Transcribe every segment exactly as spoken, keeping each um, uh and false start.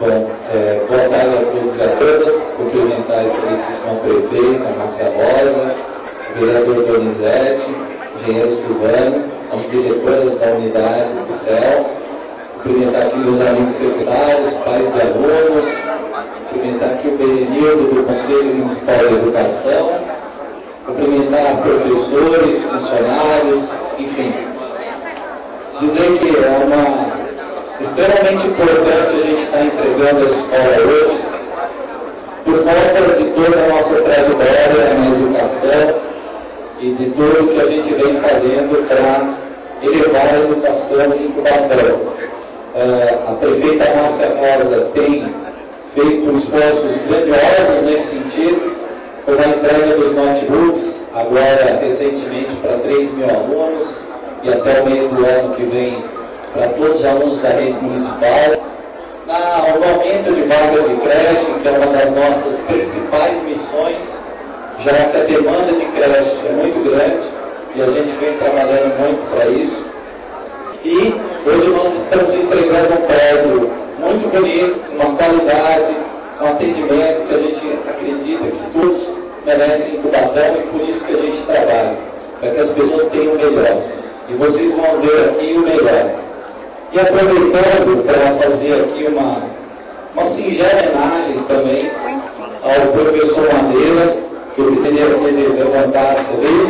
Bom, é, boa tarde a todos e a todas. Cumprimentar a excelentíssima prefeita, Márcia Rosa, o vereador Donizete, o engenheiro Silvano, as diretoras da unidade do C E L, cumprimentar aqui meus amigos secretários, pais de alunos, cumprimentar aqui o Benedito do Conselho Municipal de Educação, cumprimentar professores, funcionários, enfim. Dizer que é uma extremamente importante a gente estar entregando a escola hoje, por conta de toda a nossa trajetória na educação e de tudo que a gente vem fazendo para elevar a educação em Cubatão. Uh, a prefeita Márcia Rosa tem feito esforços grandiosos nesse sentido, com a entrega dos notebooks, agora recentemente para três mil alunos, e até o meio do ano que vem para todos os alunos da rede municipal. Na, o aumento de vagas de creche, que é uma das nossas principais missões, já que a demanda de creche é muito grande e a gente vem trabalhando muito para isso. E hoje nós estamos entregando um prédio muito bonito, com uma qualidade, um atendimento que a gente acredita que todos merecem em Cubatão, e por isso que a gente trabalha, para que as pessoas tenham o melhor. E vocês vão ver aqui o melhor. E aproveitando para fazer aqui uma, uma singela homenagem também ao professor Madeira, que eu pediria que ele levantasse ali.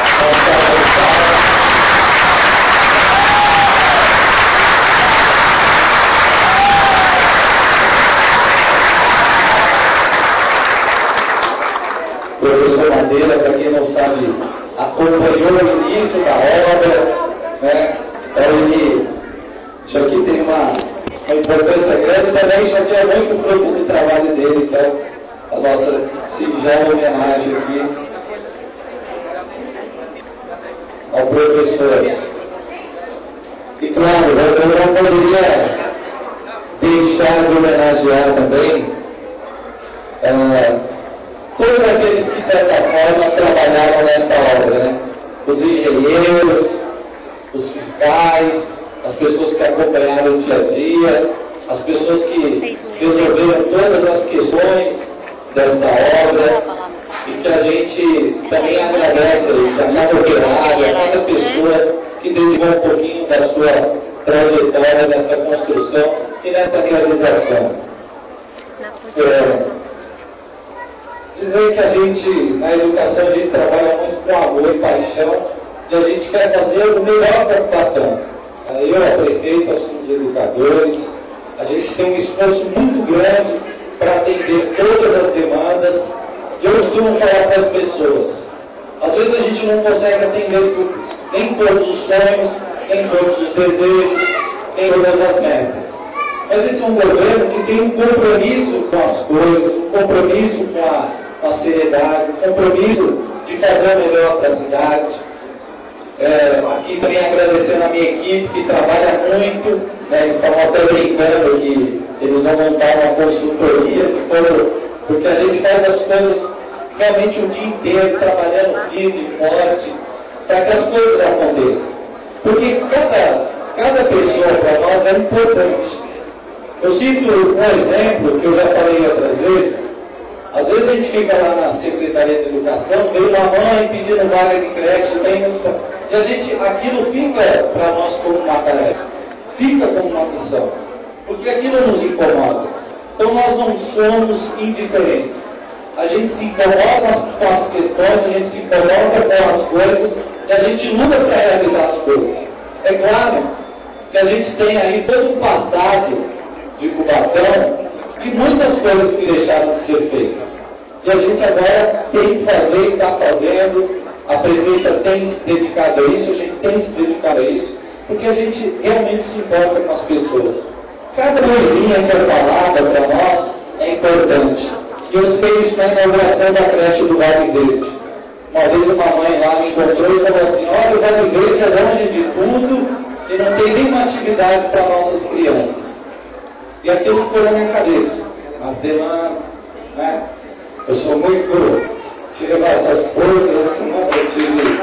O professor Madeira, para quem não sabe, acompanhou o início da obra, né? Ele, isso aqui tem uma, uma importância grande, também isso aqui é muito fruto do trabalho dele, então a nossa singela homenagem aqui ao professor. E claro, eu não poderia deixar de homenagear também uh, todos aqueles que de certa forma trabalharam nesta obra, né? Os engenheiros, os fiscais, as pessoas que acompanharam o dia a dia, as pessoas que resolveram todas as questões desta obra, e que a gente também agradece a cada operário, a cada pessoa que dedicou um pouquinho da sua trajetória nesta construção e nesta realização. É, dizer que a gente, na educação, a gente trabalha muito com amor e paixão, e a gente quer fazer o melhor para o Cubatão. Eu, a prefeita, somos educadores, a gente tem um esforço muito grande para atender todas as demandas, e eu costumo falar para as pessoas, às vezes a gente não consegue atender tudo, nem todos os sonhos, nem todos os desejos, nem todas as metas. Mas esse é um governo que tem um compromisso com as coisas, um compromisso com a, com a seriedade, um compromisso de fazer o melhor para a cidade. É, aqui também agradecendo a minha equipe que trabalha muito, né, estavam até brincando que eles vão montar uma consultoria de como, porque a gente faz as coisas realmente o dia inteiro, trabalhando firme e forte, para que as coisas aconteçam. Porque cada, cada pessoa para nós é importante. Eu cito um exemplo que eu já falei outras vezes. Às vezes a gente fica lá na Secretaria de Educação, vem uma mãe pedindo vaga de creche, tem, e a gente, aquilo fica para nós como uma tarefa, fica como uma missão, porque aquilo nos incomoda. Então nós não somos indiferentes. A gente se incomoda com as, com as questões, a gente se incomoda com as coisas, e a gente luta para realizar as coisas. É claro que a gente tem aí todo um passado de Cubatão, de muitas coisas que deixaram de ser feitas. E a gente agora tem que fazer e está fazendo. A prefeita tem se dedicado a isso, a gente tem se dedicado a isso, porque a gente realmente se importa com as pessoas. Cada coisinha que é falada para nós é importante. E eu sei isso na inauguração da creche do Vale Verde. Uma vez uma mãe lá me encontrou e falou assim, olha, o Vale Verde é longe de tudo e não tem nenhuma atividade para nossas crianças. E aquilo ficou na minha cabeça. Martelando, né? Eu sou muito de levar essas coisas, assim, né? Eu tive...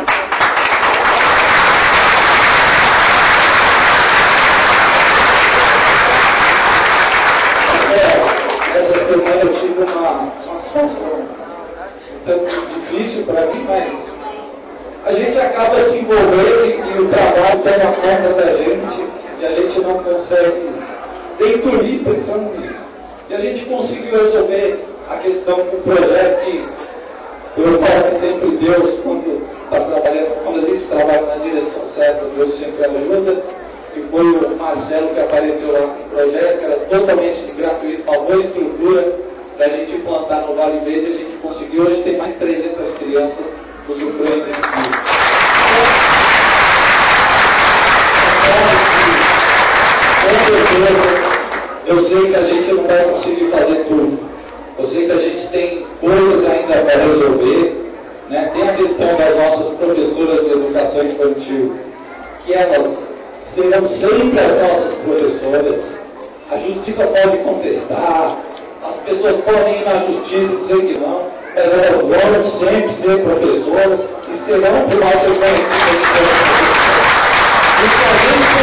tive uma, uma situação um tanto difícil para mim, mas a gente acaba se envolvendo e, e o trabalho toma conta da gente e a gente não consegue destruir pensando nisso. E a gente conseguiu resolver a questão com o projeto que eu falo que sempre Deus, quando está trabalhando, quando a gente trabalha na direção certa, Deus sempre ajuda. E foi o Marcelo que apareceu lá com o projeto, que era totalmente gratuito, uma boa estrutura para a gente implantar no Vale Verde. A gente conseguiu, hoje tem mais de trezentas crianças usufruindo disso. Com certeza, eu sei que a gente não vai conseguir fazer tudo. Eu sei que a gente tem coisas ainda para resolver, né? Tem a questão das nossas professoras de educação infantil, que elas serão sempre as nossas professoras. A justiça pode contestar, as pessoas podem ir na justiça e dizer que não, mas elas vão sempre ser professoras e serão por nós reconhecidas como professoras. Isso a gente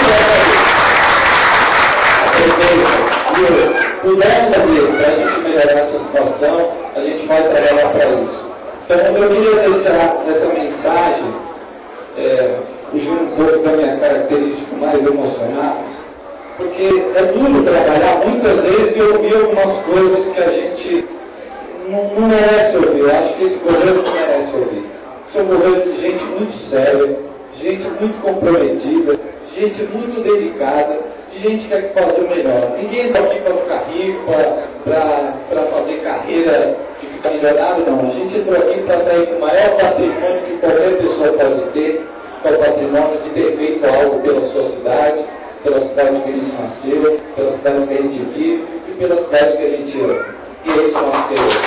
puder fazer, pudermos fazer para a gente melhorar essa situação, a gente vai trabalhar para isso. Então, eu queria deixar essa mensagem, é, fugindo um pouco da minha característica mais emocional, porque é duro trabalhar muitas vezes e ouvir algumas coisas que a gente não, não merece ouvir. Eu acho que esse governo não merece ouvir. Isso é um governo de gente muito séria, gente muito comprometida, gente muito dedicada, de gente que quer fazer o melhor. Ninguém está aqui para ficar rico, para fazer carreira e ficar milionário, não. A gente entrou aqui para sair com o maior patrimônio que qualquer pessoa pode ter, que é o patrimônio de ter feito algo pela sua cidade, pela cidade que a gente nasceu, pela cidade que a gente vive e pela cidade que a gente ama. E é isso que nós queremos.